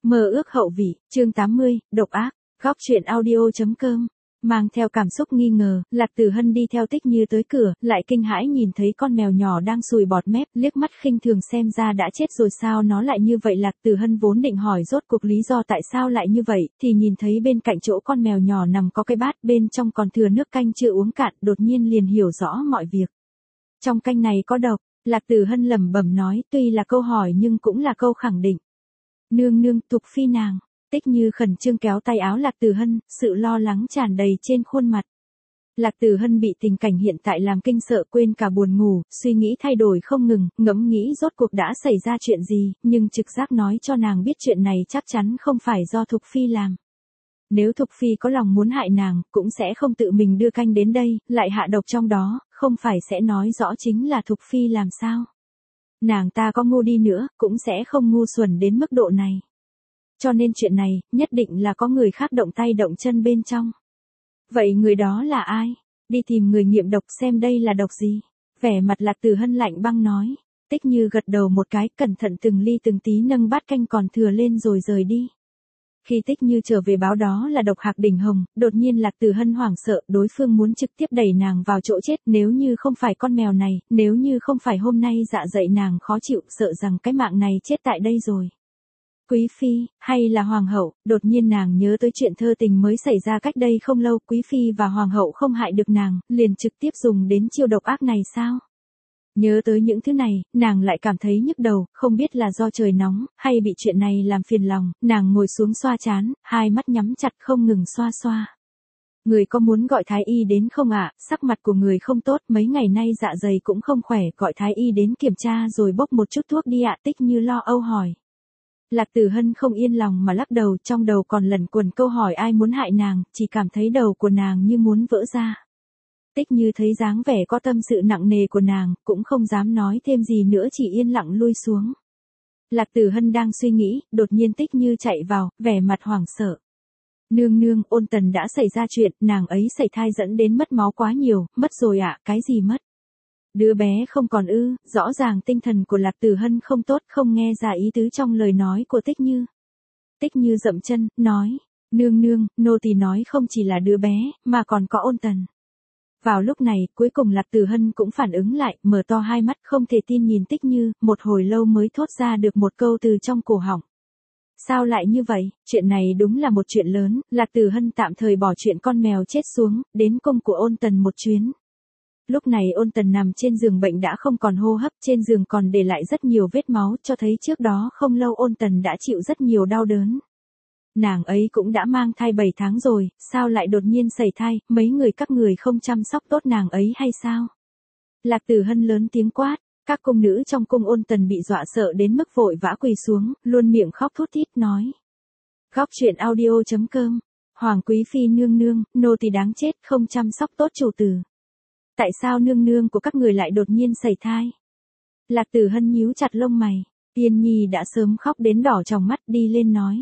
Mơ ước hậu vị, chương 80, độc ác, góc truyện audio.com. Mang theo cảm xúc nghi ngờ, Lạc Tử Hân đi theo Tích Như tới cửa, lại kinh hãi nhìn thấy con mèo nhỏ đang sùi bọt mép, liếc mắt khinh thường xem ra đã chết rồi sao nó lại như vậy. Lạc Tử Hân vốn định hỏi rốt cuộc lý do tại sao lại như vậy, thì nhìn thấy bên cạnh chỗ con mèo nhỏ nằm có cái bát, bên trong còn thừa nước canh chưa uống cạn, đột nhiên liền hiểu rõ mọi việc. Trong canh này có độc, Lạc Tử Hân lẩm bẩm nói, tuy là câu hỏi nhưng cũng là câu khẳng định. Nương nương, Thục phi nàng. Tích Như khẩn trương kéo tay áo Lạc Tử Hân, sự lo lắng tràn đầy trên khuôn mặt. Lạc Tử Hân bị tình cảnh hiện tại làm kinh sợ, quên cả buồn ngủ, suy nghĩ thay đổi không ngừng, ngẫm nghĩ rốt cuộc đã xảy ra chuyện gì, nhưng trực giác nói cho nàng biết chuyện này chắc chắn không phải do Thục phi làm. Nếu Thục phi có lòng muốn hại nàng, cũng sẽ không tự mình đưa canh đến đây, lại hạ độc trong đó, không phải sẽ nói rõ chính là Thục phi làm sao. Nàng ta có ngu đi nữa, cũng sẽ không ngu xuẩn đến mức độ này. Cho nên chuyện này, nhất định là có người khác động tay động chân bên trong. Vậy người đó là ai? Đi tìm người nghiệm độc xem đây là độc gì? Vẻ mặt Lạc Tử Hân lạnh băng nói. Tích Như gật đầu một cái, cẩn thận từng ly từng tí nâng bát canh còn thừa lên rồi rời đi. Khi Tích Như trở về báo đó là độc Hạc Đỉnh Hồng, đột nhiên Lạc Tử Hân hoảng sợ, đối phương muốn trực tiếp đẩy nàng vào chỗ chết, nếu như không phải con mèo này, nếu như không phải hôm nay dạ dậy nàng khó chịu, sợ rằng cái mạng này chết tại đây rồi. Quý phi, hay là hoàng hậu, đột nhiên nàng nhớ tới chuyện thơ tình mới xảy ra cách đây không lâu, quý phi và hoàng hậu không hại được nàng, liền trực tiếp dùng đến chiêu độc ác này sao? Nhớ tới những thứ này, nàng lại cảm thấy nhức đầu, không biết là do trời nóng, hay bị chuyện này làm phiền lòng, nàng ngồi xuống xoa trán, hai mắt nhắm chặt không ngừng xoa xoa. Người có muốn gọi thái y đến không ạ? Sắc mặt của người không tốt, mấy ngày nay dạ dày cũng không khỏe, gọi thái y đến kiểm tra rồi bốc một chút thuốc đi ạ. Tích Như lo âu hỏi. Lạc Tử Hân không yên lòng mà lắc đầu, trong đầu còn lẩn quẩn câu hỏi ai muốn hại nàng, chỉ cảm thấy đầu của nàng như muốn vỡ ra. Tích Như thấy dáng vẻ có tâm sự nặng nề của nàng, cũng không dám nói thêm gì nữa, chỉ yên lặng lui xuống. Lạc Tử Hân đang suy nghĩ, đột nhiên Tích Như chạy vào, vẻ mặt hoảng sợ. Nương nương, Ôn Tần đã xảy ra chuyện, nàng ấy sảy thai dẫn đến mất máu quá nhiều, mất rồi ạ. Cái gì mất? Đứa bé không còn ư? Rõ ràng tinh thần của Lạc Tử Hân không tốt, không nghe ra ý tứ trong lời nói của Tích Như. Tích Như dậm chân, nói, nương nương, nô tỳ nói không chỉ là đứa bé, mà còn có Ôn Tần. Vào lúc này, cuối cùng Lạc Tử Hân cũng phản ứng lại, mở to hai mắt không thể tin nhìn Tích Như, một hồi lâu mới thốt ra được một câu từ trong cổ họng. Sao lại như vậy? Chuyện này đúng là một chuyện lớn, Lạc Tử Hân tạm thời bỏ chuyện con mèo chết xuống, đến cung của Ôn Tần một chuyến. Lúc này Ôn Tần nằm trên giường bệnh đã không còn hô hấp, trên giường còn để lại rất nhiều vết máu, cho thấy trước đó không lâu Ôn Tần đã chịu rất nhiều đau đớn. Nàng ấy cũng đã mang thai 7 tháng rồi, sao lại đột nhiên sảy thai, mấy người các người không chăm sóc tốt nàng ấy hay sao? Lạc Tử Hân lớn tiếng quát, các cung nữ trong cung Ôn Tần bị dọa sợ đến mức vội vã quỳ xuống, luôn miệng khóc thút thít nói. Góc truyện audio.com, Hoàng quý phi nương nương, nô tỳ đáng chết, không chăm sóc tốt chủ tử. Tại sao nương nương của các người lại đột nhiên sảy thai? Lạc Tử Hân nhíu chặt lông mày, Tiên Nhi đã sớm khóc đến đỏ tròng mắt đi lên nói.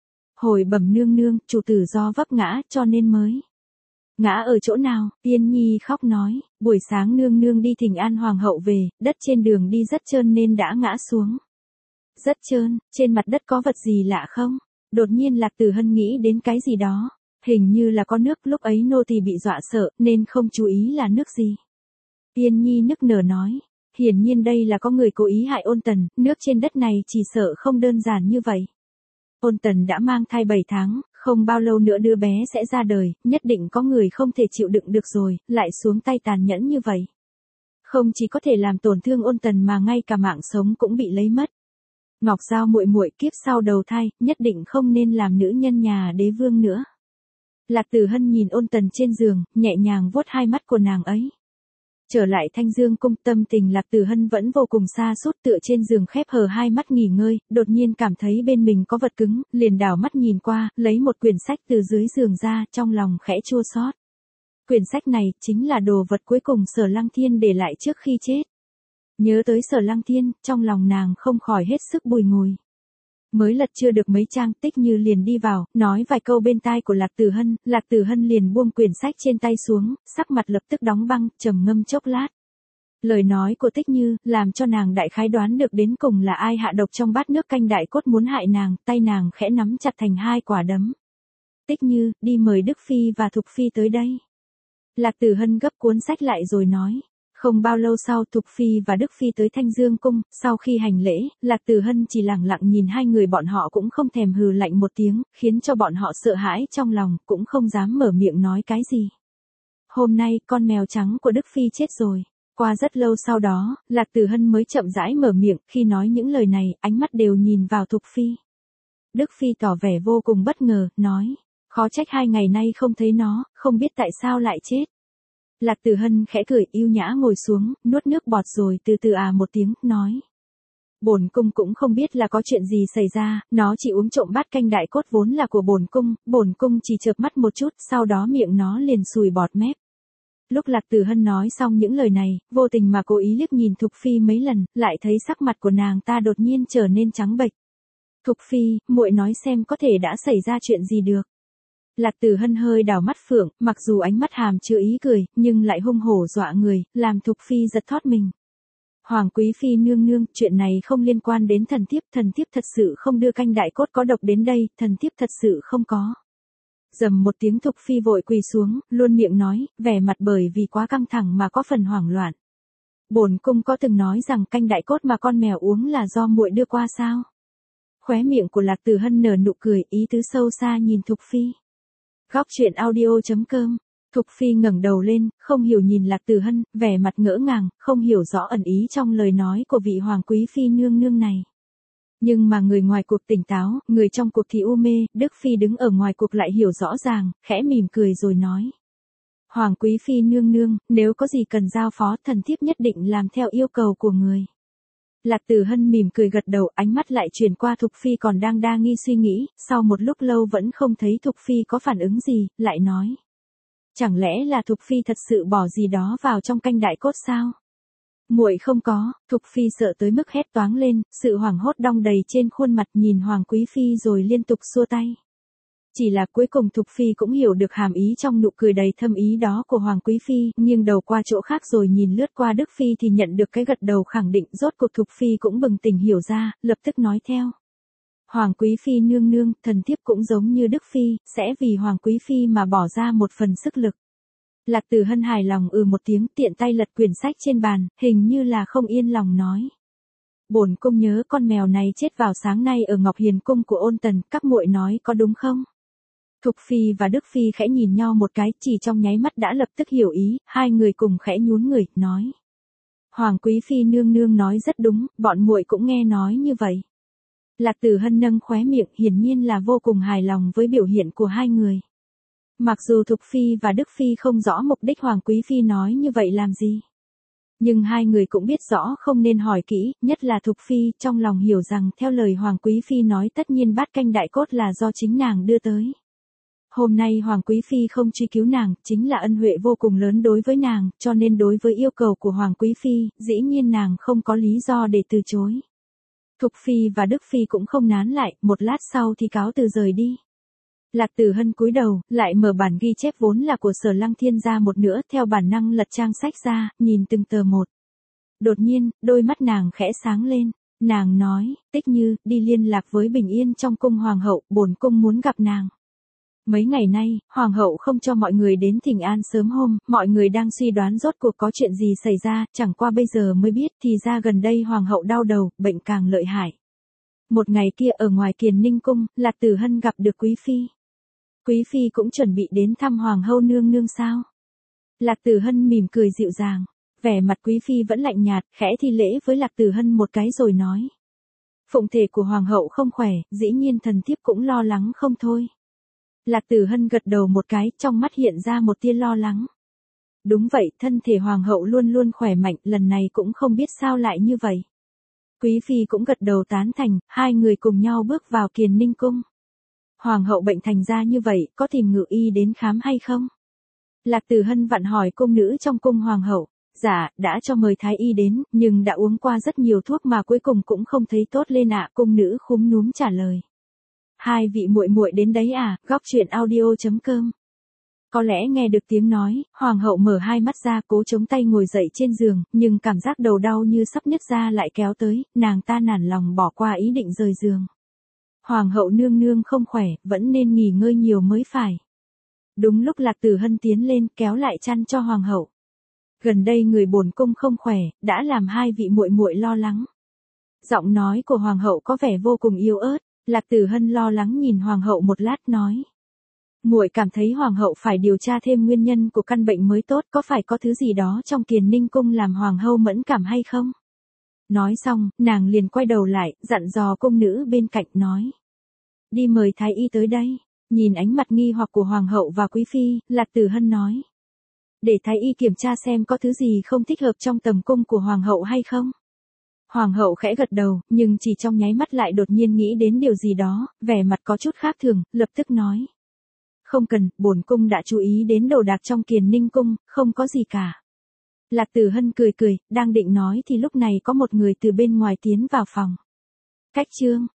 Hồi bẩm nương nương, chủ tử do vấp ngã cho nên mới. Ngã ở chỗ nào? Tiên Nhi khóc nói, buổi sáng nương nương đi thỉnh an hoàng hậu về, đất trên đường đi rất trơn nên đã ngã xuống. Rất trơn, trên mặt đất có vật gì lạ không? Đột nhiên Lạc Tử Hân nghĩ đến cái gì đó. Hình như là có nước, lúc ấy nô tỳ bị dọa sợ, nên không chú ý là nước gì. Tiên Nhi nức nở nói, hiển nhiên đây là có người cố ý hại Ôn Tần, nước trên đất này chỉ sợ không đơn giản như vậy. Ôn Tần đã mang thai 7 tháng, không bao lâu nữa đứa bé sẽ ra đời, nhất định có người không thể chịu đựng được rồi, lại xuống tay tàn nhẫn như vậy. Không chỉ có thể làm tổn thương Ôn Tần mà ngay cả mạng sống cũng bị lấy mất. Ngọc Giao muội muội kiếp sau đầu thai, nhất định không nên làm nữ nhân nhà đế vương nữa. Lạc Tử Hân nhìn Ôn Tần trên giường, nhẹ nhàng vuốt hai mắt của nàng ấy. Trở lại Thanh Dương cung, tâm tình Lạc Tử Hân vẫn vô cùng sa sút, tựa trên giường khép hờ hai mắt nghỉ ngơi, đột nhiên cảm thấy bên mình có vật cứng, liền đảo mắt nhìn qua, lấy một quyển sách từ dưới giường ra, trong lòng khẽ chua xót. Quyển sách này chính là đồ vật cuối cùng Sở Lăng Thiên để lại trước khi chết. Nhớ tới Sở Lăng Thiên, trong lòng nàng không khỏi hết sức bùi ngùi. Mới lật chưa được mấy trang, Tích Như liền đi vào, nói vài câu bên tai của Lạc Tử Hân liền buông quyển sách trên tay xuống, sắc mặt lập tức đóng băng, trầm ngâm chốc lát. Lời nói của Tích Như, làm cho nàng đại khái đoán được đến cùng là ai hạ độc trong bát nước canh đại cốt muốn hại nàng, tay nàng khẽ nắm chặt thành hai quả đấm. Tích Như, đi mời Đức Phi và Thục Phi tới đây. Lạc Tử Hân gấp cuốn sách lại rồi nói. Không bao lâu sau Thục Phi và Đức Phi tới Thanh Dương Cung, sau khi hành lễ, Lạc Tử Hân chỉ lẳng lặng nhìn hai người bọn họ cũng không thèm hừ lạnh một tiếng, khiến cho bọn họ sợ hãi trong lòng, cũng không dám mở miệng nói cái gì. Hôm nay, con mèo trắng của Đức Phi chết rồi. Qua rất lâu sau đó, Lạc Tử Hân mới chậm rãi mở miệng, khi nói những lời này, ánh mắt đều nhìn vào Thục Phi. Đức Phi tỏ vẻ vô cùng bất ngờ, nói, khó trách 2 ngày nay không thấy nó, không biết tại sao lại chết. Lạc Tử Hân khẽ cười yêu nhã ngồi xuống, nuốt nước bọt rồi từ từ một tiếng, nói. Bổn cung cũng không biết là có chuyện gì xảy ra, nó chỉ uống trộm bát canh đại cốt vốn là của bổn cung chỉ chợp mắt một chút, sau đó miệng nó liền sùi bọt mép. Lúc Lạc Tử Hân nói xong những lời này, vô tình mà cố ý liếc nhìn Thục Phi mấy lần, lại thấy sắc mặt của nàng ta đột nhiên trở nên trắng bệch. Thục Phi, muội nói xem có thể đã xảy ra chuyện gì được. Lạc Tử Hân hơi đảo mắt phượng, mặc dù ánh mắt hàm chứa ý cười, nhưng lại hung hổ dọa người, làm Thục Phi giật thót mình. Hoàng Quý Phi nương nương, chuyện này không liên quan đến thần thiếp thật sự không đưa canh đại cốt có độc đến đây, thần thiếp thật sự không có. Dầm một tiếng Thục Phi vội quỳ xuống, luôn miệng nói, vẻ mặt bởi vì quá căng thẳng mà có phần hoảng loạn. Bổn cung có từng nói rằng canh đại cốt mà con mèo uống là do muội đưa qua sao? Khóe miệng của Lạc Tử Hân nở nụ cười, ý tứ sâu xa nhìn Thục Phi. Góc truyện audio.com. Thục Phi ngẩng đầu lên, không hiểu nhìn Lạc Tử Hân, vẻ mặt ngỡ ngàng, không hiểu rõ ẩn ý trong lời nói của vị Hoàng Quý Phi nương nương này. Nhưng mà người ngoài cuộc tỉnh táo, người trong cuộc thì u mê, Đức Phi đứng ở ngoài cuộc lại hiểu rõ ràng, khẽ mỉm cười rồi nói. Hoàng Quý Phi nương nương, nếu có gì cần giao phó, thần thiếp nhất định làm theo yêu cầu của người. Lạc Tử Hân mỉm cười gật đầu, ánh mắt lại chuyển qua Thục Phi còn đang đa nghi suy nghĩ, sau một lúc lâu vẫn không thấy Thục Phi có phản ứng gì, lại nói. Chẳng lẽ là Thục Phi thật sự bỏ gì đó vào trong canh đại cốt sao? Muội không có. Thục Phi sợ tới mức hét toáng lên, sự hoảng hốt đong đầy trên khuôn mặt, nhìn Hoàng Quý Phi rồi liên tục xua tay. Chỉ là cuối cùng Thục Phi cũng hiểu được hàm ý trong nụ cười đầy thâm ý đó của Hoàng Quý Phi, nghiêng đầu qua chỗ khác rồi nhìn lướt qua Đức Phi thì nhận được cái gật đầu khẳng định, rốt cuộc Thục Phi cũng bừng tỉnh hiểu ra, lập tức nói theo. Hoàng Quý Phi nương nương, thần thiếp cũng giống như Đức Phi, sẽ vì Hoàng Quý Phi mà bỏ ra một phần sức lực. Lạc Tử Hân hài lòng một tiếng, tiện tay lật quyển sách trên bàn, hình như là không yên lòng nói. Bổn cung nhớ con mèo này chết vào sáng nay ở Ngọc Hiền cung của Ôn Tần, các muội nói có đúng không? Thục Phi và Đức Phi khẽ nhìn nhau một cái, chỉ trong nháy mắt đã lập tức hiểu ý, hai người cùng khẽ nhún người, nói. Hoàng Quý Phi nương nương nói rất đúng, bọn muội cũng nghe nói như vậy. Lạc Tử Hân nâng khóe miệng, hiển nhiên là vô cùng hài lòng với biểu hiện của hai người. Mặc dù Thục Phi và Đức Phi không rõ mục đích Hoàng Quý Phi nói như vậy làm gì. Nhưng hai người cũng biết rõ không nên hỏi kỹ, nhất là Thục Phi, trong lòng hiểu rằng theo lời Hoàng Quý Phi nói tất nhiên bát canh đại cốt là do chính nàng đưa tới. Hôm nay Hoàng Quý Phi không truy cứu nàng, chính là ân huệ vô cùng lớn đối với nàng, cho nên đối với yêu cầu của Hoàng Quý Phi, dĩ nhiên nàng không có lý do để từ chối. Thục Phi và Đức Phi cũng không nán lại, một lát sau thì cáo từ rời đi. Lạc Tử Hân cúi đầu, lại mở bản ghi chép vốn là của Sở Lăng Thiên ra một nữa, theo bản năng lật trang sách ra, nhìn từng tờ một. Đột nhiên, đôi mắt nàng khẽ sáng lên, nàng nói, Tích Như, đi liên lạc với Bình Yên trong cung hoàng hậu, bổn cung muốn gặp nàng. Mấy ngày nay, hoàng hậu không cho mọi người đến thỉnh an sớm hôm, mọi người đang suy đoán rốt cuộc có chuyện gì xảy ra, chẳng qua bây giờ mới biết thì ra gần đây hoàng hậu đau đầu, bệnh càng lợi hại. Một ngày kia ở ngoài Kiền Ninh cung, Lạc Tử Hân gặp được Quý Phi. Quý Phi cũng chuẩn bị đến thăm hoàng hậu nương nương sao? Lạc Tử Hân mỉm cười dịu dàng, vẻ mặt Quý Phi vẫn lạnh nhạt, khẽ thi lễ với Lạc Tử Hân một cái rồi nói. Phụng thể của hoàng hậu không khỏe, dĩ nhiên thần thiếp cũng lo lắng không thôi. Lạc Tử Hân gật đầu một cái, trong mắt hiện ra một tia lo lắng. Đúng vậy, thân thể hoàng hậu luôn luôn khỏe mạnh, lần này cũng không biết sao lại như vậy. Quý Phi cũng gật đầu tán thành, hai người cùng nhau bước vào Kiền Ninh cung. Hoàng hậu bệnh thành ra như vậy, có tìm ngự y đến khám hay không? Lạc Tử Hân vặn hỏi cung nữ trong cung hoàng hậu. Dạ, đã cho mời thái y đến, nhưng đã uống qua rất nhiều thuốc mà cuối cùng cũng không thấy tốt lên ạ. Cung nữ khúm núm trả lời. Hai vị muội muội đến đấy à? Góc truyện audio.com Có lẽ nghe được tiếng nói, hoàng hậu mở hai mắt ra cố chống tay ngồi dậy trên giường, nhưng cảm giác đầu đau như sắp nứt ra lại kéo tới, nàng ta nản lòng bỏ qua ý định rời giường. Hoàng hậu nương nương không khỏe, vẫn nên nghỉ ngơi nhiều mới phải. Đúng lúc Lạc Tử Hân tiến lên kéo lại chăn cho hoàng hậu. Gần đây người bổn cung không khỏe, đã làm hai vị muội muội lo lắng. Giọng nói của hoàng hậu có vẻ vô cùng yếu ớt, Lạc Tử Hân lo lắng nhìn hoàng hậu một lát nói. Muội cảm thấy hoàng hậu phải điều tra thêm nguyên nhân của căn bệnh mới tốt, có phải có thứ gì đó trong Kiền Ninh cung làm hoàng hậu mẫn cảm hay không? Nói xong, nàng liền quay đầu lại, dặn dò cung nữ bên cạnh nói. Đi mời thái y tới đây. Nhìn ánh mặt nghi hoặc của hoàng hậu và quý phi, Lạc Tử Hân nói. Để thái y kiểm tra xem có thứ gì không thích hợp trong tầm cung của hoàng hậu hay không. Hoàng hậu khẽ gật đầu, nhưng chỉ trong nháy mắt lại đột nhiên nghĩ đến điều gì đó, vẻ mặt có chút khác thường, lập tức nói. Không cần, bổn cung đã chú ý đến đồ đạc trong Kiền Ninh cung, không có gì cả. Lạc Tử Hân cười cười, đang định nói thì lúc này có một người từ bên ngoài tiến vào phòng. Cách chương